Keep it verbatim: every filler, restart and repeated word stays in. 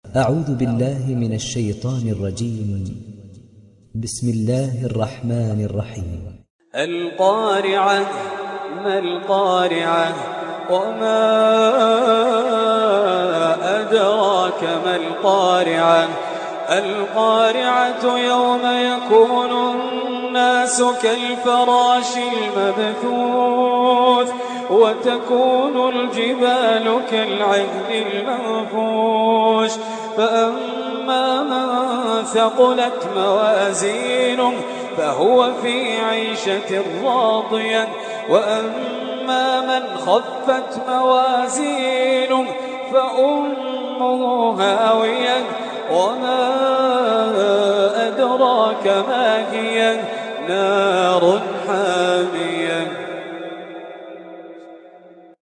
أعوذ بالله من الشيطان الرجيم. بسم الله الرحمن الرحيم. القارعة ما القارعة وما أدراك ما القارعة القارعة يوم يكون الناس كالفراش المبثوث وتكون الجبال كالعهن المنفوش فأما من ثقلت موازينه فهو في عيشة راضية وأما من خفت موازينه فأمه هاوية وما أدراك ما هي